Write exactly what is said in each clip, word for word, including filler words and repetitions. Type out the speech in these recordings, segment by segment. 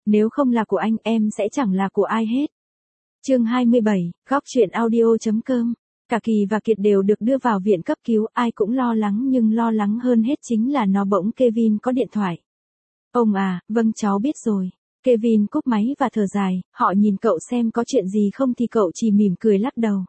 Nếu không là của anh, em sẽ chẳng là của ai hết. Chương hai mươi bảy, góc truyện audio.com. Cả Kỳ và Kiệt đều được đưa vào viện cấp cứu, ai cũng lo lắng nhưng lo lắng hơn hết chính là nó bỗng Kevin có điện thoại. Ông à, vâng cháu biết rồi. Kevin cúp máy và thở dài, họ nhìn cậu xem có chuyện gì không thì cậu chỉ mỉm cười lắc đầu.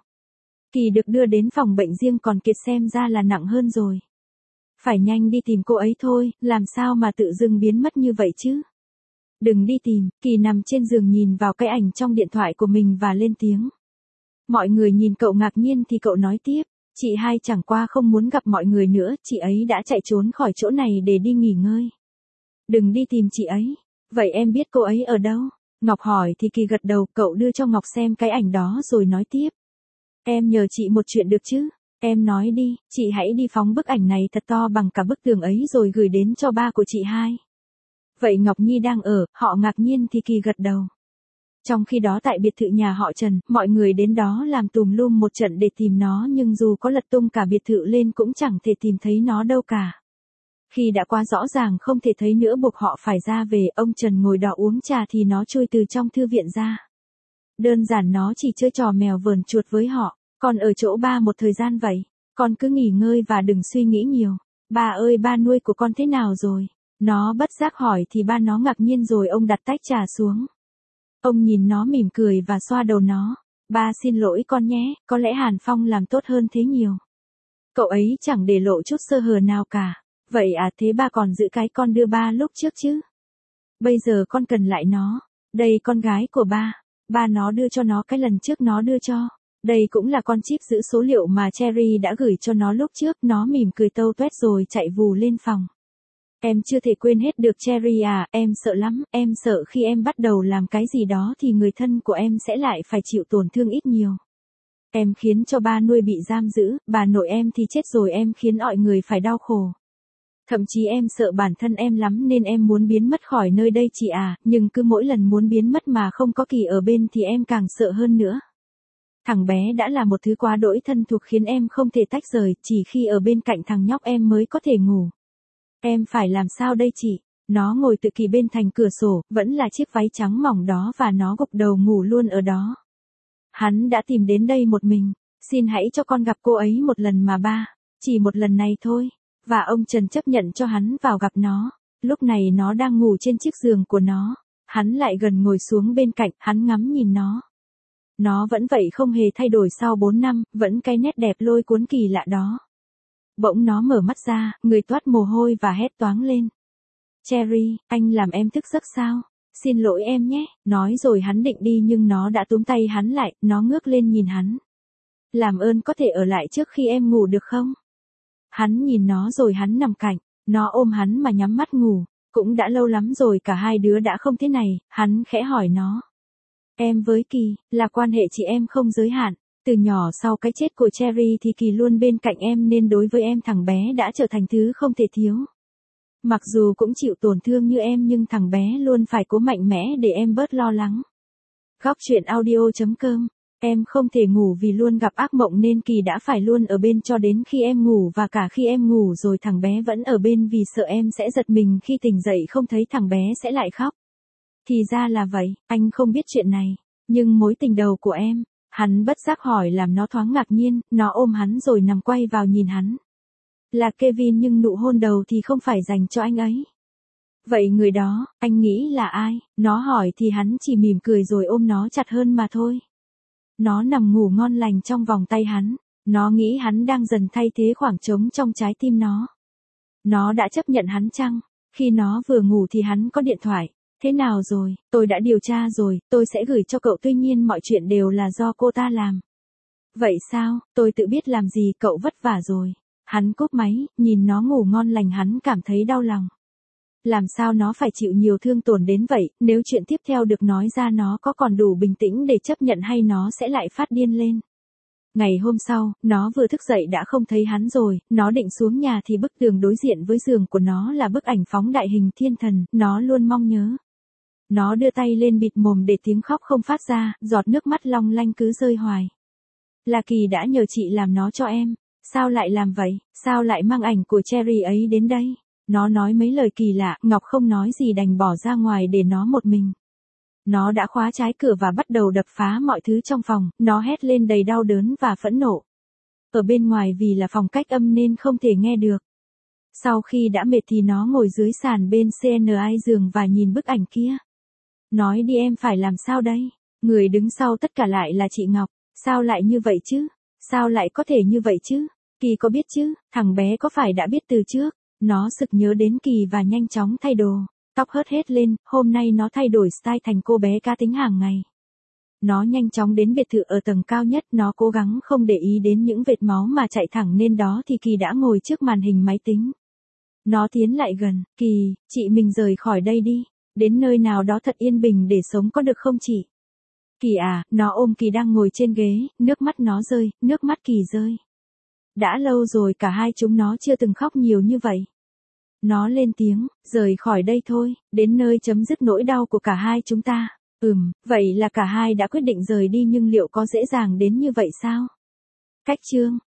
Kỳ được đưa đến phòng bệnh riêng còn Kiệt xem ra là nặng hơn rồi. Phải nhanh đi tìm cô ấy thôi, làm sao mà tự dưng biến mất như vậy chứ? Đừng đi tìm, Kỳ nằm trên giường nhìn vào cái ảnh trong điện thoại của mình và lên tiếng. Mọi người nhìn cậu ngạc nhiên thì cậu nói tiếp, chị hai chẳng qua không muốn gặp mọi người nữa, chị ấy đã chạy trốn khỏi chỗ này để đi nghỉ ngơi. Đừng đi tìm chị ấy. Vậy em biết cô ấy ở đâu? Ngọc hỏi thì Kỳ gật đầu, cậu đưa cho Ngọc xem cái ảnh đó rồi nói tiếp. Em nhờ chị một chuyện được chứ? Em nói đi, chị hãy đi phóng bức ảnh này thật to bằng cả bức tường ấy rồi gửi đến cho ba của chị hai. Vậy Ngọc Nhi đang ở, họ ngạc nhiên thì Kỳ gật đầu. Trong khi đó tại biệt thự nhà họ Trần, mọi người đến đó làm tùm lum một trận để tìm nó nhưng dù có lật tung cả biệt thự lên cũng chẳng thể tìm thấy nó đâu cả. Khi đã qua rõ ràng không thể thấy nữa buộc họ phải ra về, ông Trần ngồi đó uống trà thì nó trôi từ trong thư viện ra. Đơn giản nó chỉ chơi trò mèo vờn chuột với họ, con ở chỗ ba một thời gian vậy, con cứ nghỉ ngơi và đừng suy nghĩ nhiều. Ba ơi ba nuôi của con thế nào rồi? Nó bất giác hỏi thì ba nó ngạc nhiên rồi ông đặt tách trà xuống. Ông nhìn nó mỉm cười và xoa đầu nó. Ba xin lỗi con nhé, có lẽ Hàn Phong làm tốt hơn thế nhiều. Cậu ấy chẳng để lộ chút sơ hở nào cả. Vậy à, thế ba còn giữ cái con đưa ba lúc trước chứ? Bây giờ con cần lại nó. Đây con gái của ba. Ba nó đưa cho nó cái lần trước nó đưa cho. Đây cũng là con chip giữ số liệu mà Cherry đã gửi cho nó lúc trước. Nó mỉm cười tâu tuét rồi chạy vù lên phòng. Em chưa thể quên hết được Cherry à, em sợ lắm, em sợ khi em bắt đầu làm cái gì đó thì người thân của em sẽ lại phải chịu tổn thương ít nhiều. Em khiến cho ba nuôi bị giam giữ, bà nội em thì chết rồi, em khiến mọi người phải đau khổ. Thậm chí em sợ bản thân em lắm nên em muốn biến mất khỏi nơi đây chị à, nhưng cứ mỗi lần muốn biến mất mà không có Kỳ ở bên thì em càng sợ hơn nữa. Thằng bé đã là một thứ quá đỗi thân thuộc khiến em không thể tách rời, chỉ khi ở bên cạnh thằng nhóc em mới có thể ngủ. Em phải làm sao đây chị? Nó ngồi tự Kỳ bên thành cửa sổ, vẫn là chiếc váy trắng mỏng đó và nó gục đầu ngủ luôn ở đó. Hắn đã tìm đến đây một mình, xin hãy cho con gặp cô ấy một lần mà ba, chỉ một lần này thôi. Và ông Trần chấp nhận cho hắn vào gặp nó. Lúc này nó đang ngủ trên chiếc giường của nó. Hắn lại gần ngồi xuống bên cạnh, hắn ngắm nhìn nó. Nó vẫn vậy không hề thay đổi sau bốn năm, vẫn cái nét đẹp lôi cuốn kỳ lạ đó. Bỗng nó mở mắt ra, người toát mồ hôi và hét toáng lên. Cherry, anh làm em thức giấc sao? Xin lỗi em nhé, nói rồi hắn định đi nhưng nó đã túm tay hắn lại, nó ngước lên nhìn hắn. Làm ơn có thể ở lại trước khi em ngủ được không? Hắn nhìn nó rồi hắn nằm cạnh, nó ôm hắn mà nhắm mắt ngủ, cũng đã lâu lắm rồi cả hai đứa đã không thế này, hắn khẽ hỏi nó. Em với Kỳ, là quan hệ chị em không giới hạn, từ nhỏ sau cái chết của Cherry thì Kỳ luôn bên cạnh em nên đối với em thằng bé đã trở thành thứ không thể thiếu. Mặc dù cũng chịu tổn thương như em nhưng thằng bé luôn phải cố mạnh mẽ để em bớt lo lắng. Góc truyện audio.com. Em không thể ngủ vì luôn gặp ác mộng nên Kỳ đã phải luôn ở bên cho đến khi em ngủ và cả khi em ngủ rồi thằng bé vẫn ở bên vì sợ em sẽ giật mình khi tỉnh dậy không thấy thằng bé sẽ lại khóc. Thì ra là vậy, anh không biết chuyện này, nhưng mối tình đầu của em, hắn bất giác hỏi làm nó thoáng ngạc nhiên, nó ôm hắn rồi nằm quay vào nhìn hắn. Là Kevin nhưng nụ hôn đầu thì không phải dành cho anh ấy. Vậy người đó, anh nghĩ là ai? Nó hỏi thì hắn chỉ mỉm cười rồi ôm nó chặt hơn mà thôi. Nó nằm ngủ ngon lành trong vòng tay hắn, nó nghĩ hắn đang dần thay thế khoảng trống trong trái tim nó. Nó đã chấp nhận hắn chăng? Khi nó vừa ngủ thì hắn có điện thoại. Thế nào rồi, tôi đã điều tra rồi, tôi sẽ gửi cho cậu tuy nhiên mọi chuyện đều là do cô ta làm. Vậy sao, tôi tự biết làm gì, cậu vất vả rồi. Hắn cúp máy, nhìn nó ngủ ngon lành hắn cảm thấy đau lòng. Làm sao nó phải chịu nhiều thương tổn đến vậy, nếu chuyện tiếp theo được nói ra nó có còn đủ bình tĩnh để chấp nhận hay nó sẽ lại phát điên lên. Ngày hôm sau, nó vừa thức dậy đã không thấy hắn rồi, nó định xuống nhà thì bức tường đối diện với giường của nó là bức ảnh phóng đại hình thiên thần, nó luôn mong nhớ. Nó đưa tay lên bịt mồm để tiếng khóc không phát ra, giọt nước mắt long lanh cứ rơi hoài. Là Kỳ đã nhờ chị làm nó cho em, sao lại làm vậy, sao lại mang ảnh của Cherry ấy đến đây? Nó nói mấy lời kỳ lạ, Ngọc không nói gì đành bỏ ra ngoài để nó một mình. Nó đã khóa trái cửa và bắt đầu đập phá mọi thứ trong phòng, nó hét lên đầy đau đớn và phẫn nộ. Ở bên ngoài vì là phòng cách âm nên không thể nghe được. Sau khi đã mệt thì nó ngồi dưới sàn bên xê en i giường và nhìn bức ảnh kia. Nói đi em phải làm sao đây? Người đứng sau tất cả lại là chị Ngọc. Sao lại như vậy chứ? Sao lại có thể như vậy chứ? Kỳ có biết chứ? Thằng bé có phải đã biết từ trước? Nó sực nhớ đến Kỳ và nhanh chóng thay đồ. Tóc hớt hết lên, hôm nay nó thay đổi style thành cô bé cá tính hàng ngày. Nó nhanh chóng đến biệt thự ở tầng cao nhất, nó cố gắng không để ý đến những vệt máu mà chạy thẳng lên đó thì Kỳ đã ngồi trước màn hình máy tính. Nó tiến lại gần, Kỳ, chị mình rời khỏi đây đi, đến nơi nào đó thật yên bình để sống có được không chị? Kỳ à, nó ôm Kỳ đang ngồi trên ghế, nước mắt nó rơi, nước mắt Kỳ rơi. Đã lâu rồi cả hai chúng nó chưa từng khóc nhiều như vậy. Nó lên tiếng, rời khỏi đây thôi, đến nơi chấm dứt nỗi đau của cả hai chúng ta. Ừm, vậy là cả hai đã quyết định rời đi nhưng liệu có dễ dàng đến như vậy sao? Cách chương